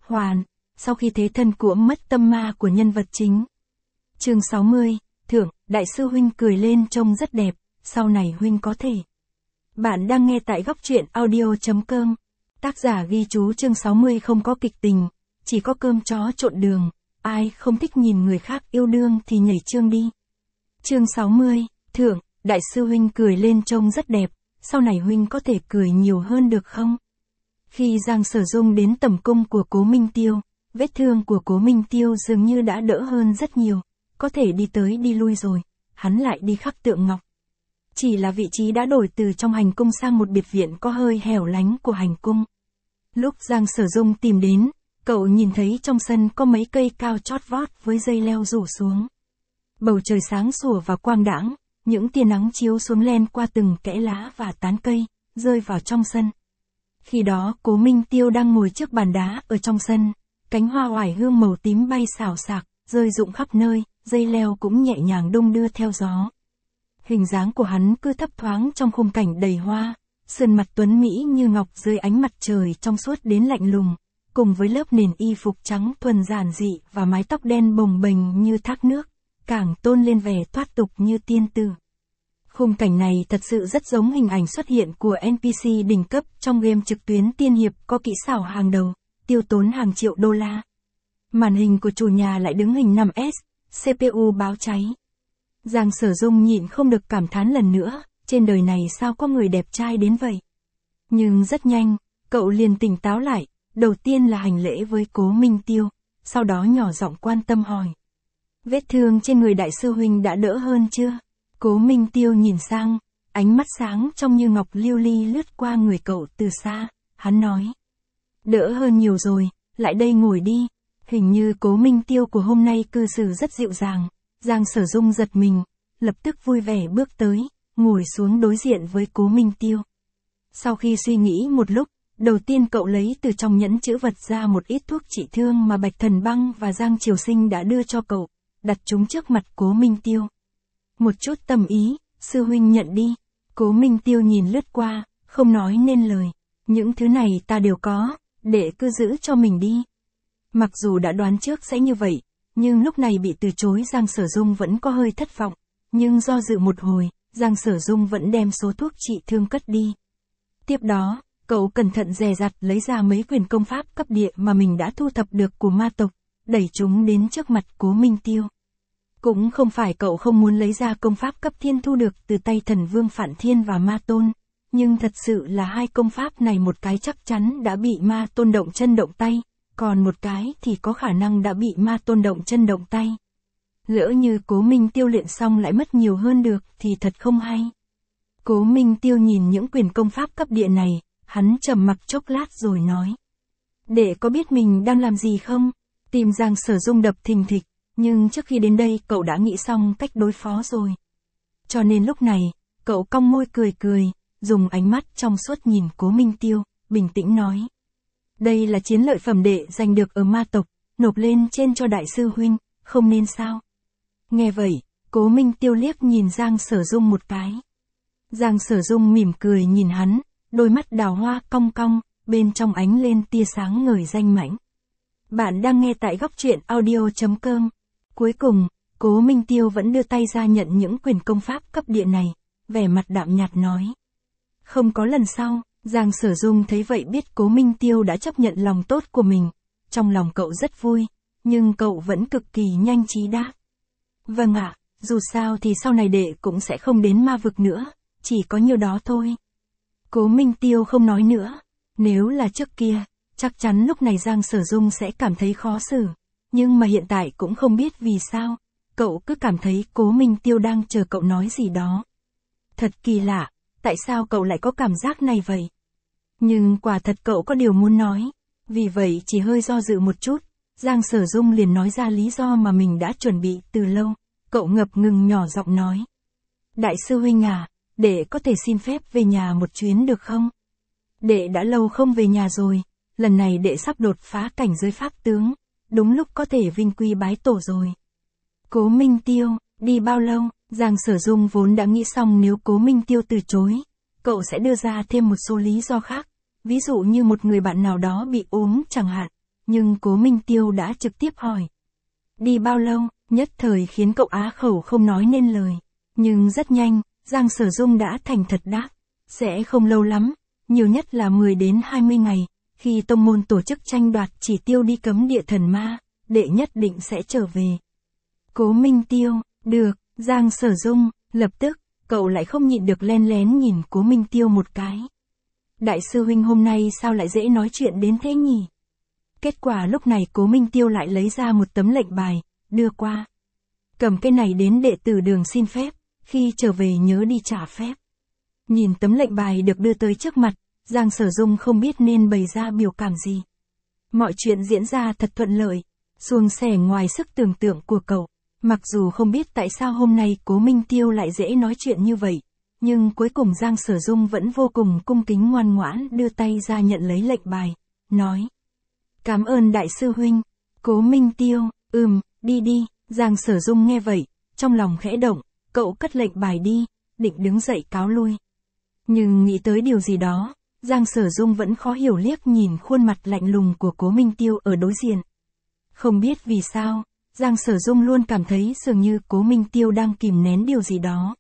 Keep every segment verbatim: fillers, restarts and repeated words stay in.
hoàn, sau khi thế thân của mất tâm ma của nhân vật chính. Chương sáu mươi, Thưởng, Đại sư huynh cười lên trông rất đẹp, sau này huynh có thể. Bạn đang nghe tại góc truyện audio.com. Tác giả ghi chú chương sáu mươi không có kịch tình, chỉ có cơm chó trộn đường, ai không thích nhìn người khác yêu đương thì nhảy chương đi. Chương sáu mươi, Thưởng, Đại sư huynh cười lên trông rất đẹp, sau này huynh có thể cười nhiều hơn được không? Khi Giang Sở Dung đến tầm cung của Cố Minh Tiêu, vết thương của Cố Minh Tiêu dường như đã đỡ hơn rất nhiều, có thể đi tới đi lui rồi, hắn lại đi khắc tượng ngọc. Chỉ là vị trí đã đổi từ trong hành cung sang một biệt viện có hơi hẻo lánh của hành cung. Lúc Giang Sở Dung tìm đến, cậu nhìn thấy trong sân có mấy cây cao chót vót với dây leo rủ xuống. Bầu trời sáng sủa và quang đãng, những tia nắng chiếu xuống len qua từng kẽ lá và tán cây, rơi vào trong sân. Khi đó Cố Minh Tiêu đang ngồi trước bàn đá ở trong sân, cánh hoa oải hương màu tím bay xào xạc, rơi rụng khắp nơi, dây leo cũng nhẹ nhàng đung đưa theo gió. Hình dáng của hắn cứ thấp thoáng trong khung cảnh đầy hoa, sườn mặt tuấn mỹ như ngọc dưới ánh mặt trời trong suốt đến lạnh lùng, cùng với lớp nền y phục trắng thuần giản dị và mái tóc đen bồng bềnh như thác nước, càng tôn lên vẻ thoát tục như tiên tử. Khung cảnh này thật sự rất giống hình ảnh xuất hiện của en pê xê đỉnh cấp trong game trực tuyến tiên hiệp có kỹ xảo hàng đầu, tiêu tốn hàng triệu đô la. Màn hình của chủ nhà lại đứng hình năm S, xê pê u báo cháy. Giang Sở Dung nhịn không được cảm thán lần nữa, trên đời này sao có người đẹp trai đến vậy. Nhưng rất nhanh, cậu liền tỉnh táo lại, đầu tiên là hành lễ với Cố Minh Tiêu, sau đó nhỏ giọng quan tâm hỏi. Vết thương trên người đại sư huynh đã đỡ hơn chưa? Cố Minh Tiêu nhìn sang, ánh mắt sáng trong như ngọc lưu ly lướt qua người cậu từ xa, hắn nói. Đỡ hơn nhiều rồi, lại đây ngồi đi. Hình như Cố Minh Tiêu của hôm nay cư xử rất dịu dàng. Giang Sở Dung giật mình, lập tức vui vẻ bước tới, ngồi xuống đối diện với Cố Minh Tiêu. Sau khi suy nghĩ một lúc, đầu tiên cậu lấy từ trong nhẫn chữ vật ra một ít thuốc trị thương mà Bạch Thần Băng và Giang Triều Sinh đã đưa cho cậu, đặt chúng trước mặt Cố Minh Tiêu. Một chút tâm ý, sư huynh nhận đi. Cố Minh Tiêu nhìn lướt qua, không nói nên lời. Những thứ này ta đều có, để cứ giữ cho mình đi. Mặc dù đã đoán trước sẽ như vậy, nhưng lúc này bị từ chối Giang Sở Dung vẫn có hơi thất vọng. Nhưng do dự một hồi, Giang Sở Dung vẫn đem số thuốc trị thương cất đi. Tiếp đó, cậu cẩn thận dè dặt lấy ra mấy quyền công pháp cấp địa mà mình đã thu thập được của ma tộc, đẩy chúng đến trước mặt Cố Minh Tiêu. Cũng không phải cậu không muốn lấy ra công pháp cấp thiên thu được từ tay thần vương Phản Thiên và Ma Tôn, nhưng thật sự là hai công pháp này một cái chắc chắn đã bị Ma Tôn động chân động tay, còn một cái thì có khả năng đã bị Ma Tôn động chân động tay. Lỡ như Cố Minh Tiêu luyện xong lại mất nhiều hơn được thì thật không hay. Cố Minh Tiêu nhìn những quyền công pháp cấp địa này, hắn trầm mặc chốc lát rồi nói. Để có biết mình đang làm gì không? Tim Giang Sở Dung đập thình thịch, nhưng trước khi đến đây cậu đã nghĩ xong cách đối phó rồi. Cho nên lúc này, cậu cong môi cười cười, dùng ánh mắt trong suốt nhìn Cố Minh Tiêu, bình tĩnh nói. Đây là chiến lợi phẩm đệ giành được ở ma tộc, nộp lên trên cho đại sư huynh, không nên sao? Nghe vậy, Cố Minh Tiêu liếc nhìn Giang Sở Dung một cái. Giang Sở Dung mỉm cười nhìn hắn, đôi mắt đào hoa cong cong, bên trong ánh lên tia sáng ngời danh mãnh. Bạn đang nghe tại góc truyện audio.com. Cuối cùng, Cố Minh Tiêu vẫn đưa tay ra nhận những quyền công pháp cấp địa này, vẻ mặt đạm nhạt nói. Không có lần sau. Giang Sở Dung thấy vậy biết Cố Minh Tiêu đã chấp nhận lòng tốt của mình. Trong lòng cậu rất vui, nhưng cậu vẫn cực kỳ nhanh trí đáp. Vâng ạ, dù sao thì sau này đệ cũng sẽ không đến ma vực nữa, chỉ có nhiêu đó thôi. Cố Minh Tiêu không nói nữa. Nếu là trước kia, chắc chắn lúc này Giang Sở Dung sẽ cảm thấy khó xử. Nhưng mà hiện tại cũng không biết vì sao, cậu cứ cảm thấy Cố Minh Tiêu đang chờ cậu nói gì đó. Thật kỳ lạ, tại sao cậu lại có cảm giác này vậy? Nhưng quả thật cậu có điều muốn nói. Vì vậy chỉ hơi do dự một chút, Giang Sở Dung liền nói ra lý do mà mình đã chuẩn bị từ lâu. Cậu ngập ngừng nhỏ giọng nói. Đại sư huynh à, đệ có thể xin phép về nhà một chuyến được không? Đệ đã lâu không về nhà rồi, lần này đệ sắp đột phá cảnh giới pháp tướng, đúng lúc có thể vinh quy bái tổ rồi. Cố Minh Tiêu, đi bao lâu? Giang Sở Dung vốn đã nghĩ xong nếu Cố Minh Tiêu từ chối, cậu sẽ đưa ra thêm một số lý do khác, ví dụ như một người bạn nào đó bị ốm chẳng hạn, nhưng Cố Minh Tiêu đã trực tiếp hỏi. Đi bao lâu, nhất thời khiến cậu á khẩu không nói nên lời. Nhưng rất nhanh, Giang Sở Dung đã thành thật đáp. Sẽ không lâu lắm, nhiều nhất là mười đến hai mươi ngày, khi tông môn tổ chức tranh đoạt chỉ tiêu đi cấm địa thần ma, đệ nhất định sẽ trở về. Cố Minh Tiêu, được, Giang Sở Dung, lập tức, cậu lại không nhịn được len lén nhìn Cố Minh Tiêu một cái. Đại sư huynh hôm nay sao lại dễ nói chuyện đến thế nhỉ? Kết quả lúc này Cố Minh Tiêu lại lấy ra một tấm lệnh bài, đưa qua. Cầm cái này đến đệ tử đường xin phép, khi trở về nhớ đi trả phép. Nhìn tấm lệnh bài được đưa tới trước mặt, Giang Sở Dung không biết nên bày ra biểu cảm gì. Mọi chuyện diễn ra thật thuận lợi, suôn sẻ ngoài sức tưởng tượng của cậu. Mặc dù không biết tại sao hôm nay Cố Minh Tiêu lại dễ nói chuyện như vậy, nhưng cuối cùng Giang Sở Dung vẫn vô cùng cung kính ngoan ngoãn đưa tay ra nhận lấy lệnh bài, nói. Cảm ơn đại sư huynh. Cố Minh Tiêu, ừm, đi đi. Giang Sở Dung nghe vậy, trong lòng khẽ động, cậu cất lệnh bài đi, định đứng dậy cáo lui. Nhưng nghĩ tới điều gì đó, Giang Sở Dung vẫn khó hiểu liếc nhìn khuôn mặt lạnh lùng của Cố Minh Tiêu ở đối diện. Không biết vì sao, Giang Sở Dung luôn cảm thấy dường như Cố Minh Tiêu đang kìm nén điều gì đó.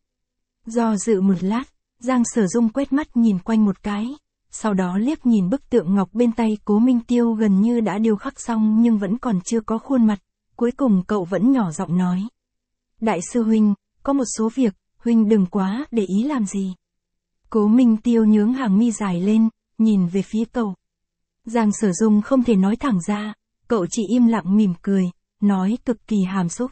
Do dự một lát, Giang Sở Dung quét mắt nhìn quanh một cái, sau đó liếc nhìn bức tượng ngọc bên tay Cố Minh Tiêu gần như đã điêu khắc xong nhưng vẫn còn chưa có khuôn mặt, cuối cùng cậu vẫn nhỏ giọng nói. Đại sư huynh, có một số việc, huynh đừng quá để ý làm gì. Cố Minh Tiêu nhướng hàng mi dài lên, nhìn về phía cậu. Giang Sở Dung không thể nói thẳng ra, cậu chỉ im lặng mỉm cười, nói cực kỳ hàm xúc.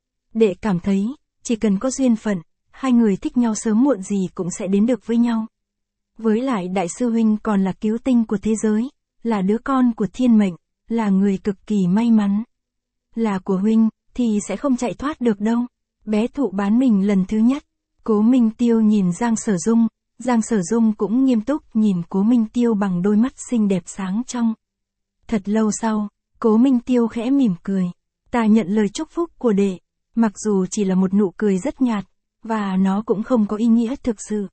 Đệ cảm thấy, chỉ cần có duyên phận, hai người thích nhau sớm muộn gì cũng sẽ đến được với nhau. Với lại đại sư huynh còn là cứu tinh của thế giới, là đứa con của thiên mệnh, là người cực kỳ may mắn. Là của huynh, thì sẽ không chạy thoát được đâu. Bé thụ bán mình lần thứ nhất. Cố Minh Tiêu nhìn Giang Sở Dung, Giang Sở Dung cũng nghiêm túc nhìn Cố Minh Tiêu bằng đôi mắt xinh đẹp sáng trong. Thật lâu sau, Cố Minh Tiêu khẽ mỉm cười. Ta nhận lời chúc phúc của đệ, mặc dù chỉ là một nụ cười rất nhạt, và nó cũng không có ý nghĩa thực sự.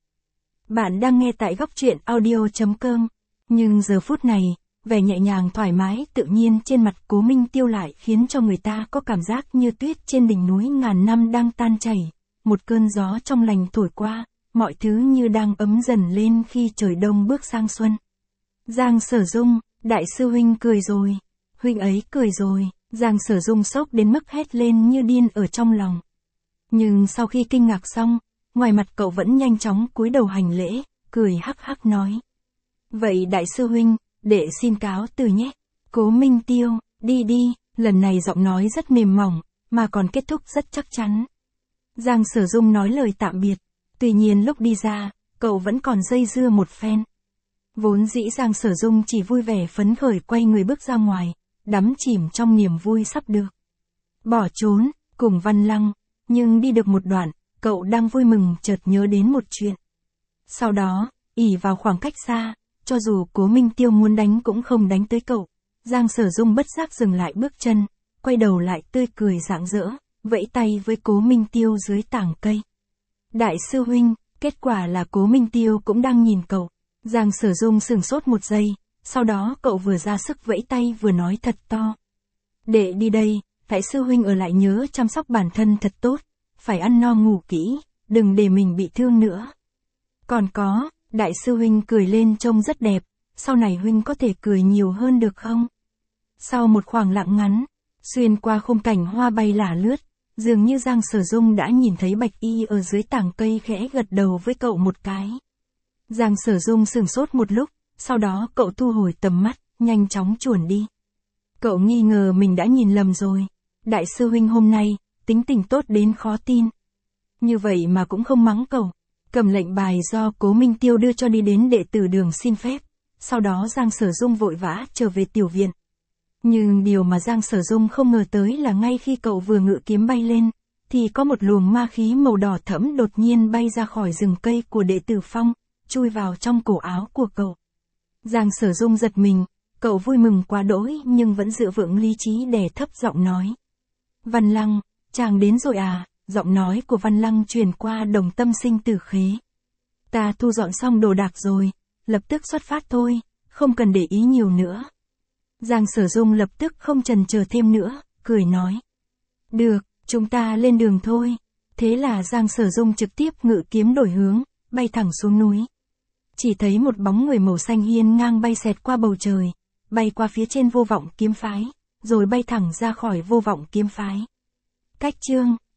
Bạn đang nghe tại góc truyện audio chấm com, nhưng giờ phút này, vẻ nhẹ nhàng thoải mái tự nhiên trên mặt Cố Minh Tiêu lại khiến cho người ta có cảm giác như tuyết trên đỉnh núi ngàn năm đang tan chảy, một cơn gió trong lành thổi qua, mọi thứ như đang ấm dần lên khi trời đông bước sang xuân. Giang Sở Dung, đại sư huynh cười rồi, huynh ấy cười rồi. Giang Sở Dung sốc đến mức hét lên như điên ở trong lòng. Nhưng sau khi kinh ngạc xong, ngoài mặt cậu vẫn nhanh chóng cúi đầu hành lễ, cười hắc hắc nói. Vậy đại sư huynh, đệ xin cáo từ nhé. Cố Minh Tiêu, đi đi, lần này giọng nói rất mềm mỏng, mà còn kết thúc rất chắc chắn. Giang Sở Dung nói lời tạm biệt, tuy nhiên lúc đi ra, cậu vẫn còn dây dưa một phen. Vốn dĩ Giang Sở Dung chỉ vui vẻ phấn khởi quay người bước ra ngoài, đắm chìm trong niềm vui sắp được bỏ trốn, cùng Văn Lăng, nhưng đi được một đoạn, cậu đang vui mừng chợt nhớ đến một chuyện. Sau đó, ỷ vào khoảng cách xa, cho dù Cố Minh Tiêu muốn đánh cũng không đánh tới cậu, Giang Sở Dung bất giác dừng lại bước chân, quay đầu lại tươi cười rạng rỡ, vẫy tay với Cố Minh Tiêu dưới tảng cây. Đại sư huynh, kết quả là Cố Minh Tiêu cũng đang nhìn cậu. Giang Sở Dung sửng sốt một giây, sau đó cậu vừa ra sức vẫy tay vừa nói thật to. Đệ đi đây, đại sư huynh ở lại nhớ chăm sóc bản thân thật tốt, phải ăn no ngủ kỹ, đừng để mình bị thương nữa. Còn có, đại sư huynh cười lên trông rất đẹp, sau này huynh có thể cười nhiều hơn được không? Sau một khoảng lặng ngắn, xuyên qua khung cảnh hoa bay lả lướt, dường như Giang Sở Dung đã nhìn thấy Bạch Y ở dưới tảng cây khẽ gật đầu với cậu một cái. Giang Sở Dung sửng sốt một lúc, sau đó cậu thu hồi tầm mắt, nhanh chóng chuồn đi. Cậu nghi ngờ mình đã nhìn lầm rồi. Đại sư huynh hôm nay, tính tình tốt đến khó tin. Như vậy mà cũng không mắng cậu. Cầm lệnh bài do Cố Minh Tiêu đưa cho đi đến đệ tử đường xin phép. Sau đó Giang Sở Dung vội vã trở về tiểu viện. Nhưng điều mà Giang Sở Dung không ngờ tới là ngay khi cậu vừa ngự kiếm bay lên, thì có một luồng ma khí màu đỏ thẫm đột nhiên bay ra khỏi rừng cây của đệ tử Phong, chui vào trong cổ áo của cậu. Giang Sở Dung giật mình, cậu vui mừng quá đỗi nhưng vẫn giữ vững lý trí đè thấp giọng nói. Văn Lăng, chàng đến rồi à? Giọng nói của Văn Lăng truyền qua Đồng Tâm Sinh Tử Khế. Ta thu dọn xong đồ đạc rồi, lập tức xuất phát thôi, không cần để ý nhiều nữa. Giang Sở Dung lập tức không chần chờ thêm nữa, cười nói. Được, chúng ta lên đường thôi. Thế là Giang Sở Dung trực tiếp ngự kiếm đổi hướng, bay thẳng xuống núi. Chỉ thấy một bóng người màu xanh hiên ngang bay xẹt qua bầu trời, bay qua phía trên Vô Vọng kiếm phái, rồi bay thẳng ra khỏi Vô Vọng kiếm phái. Cách chương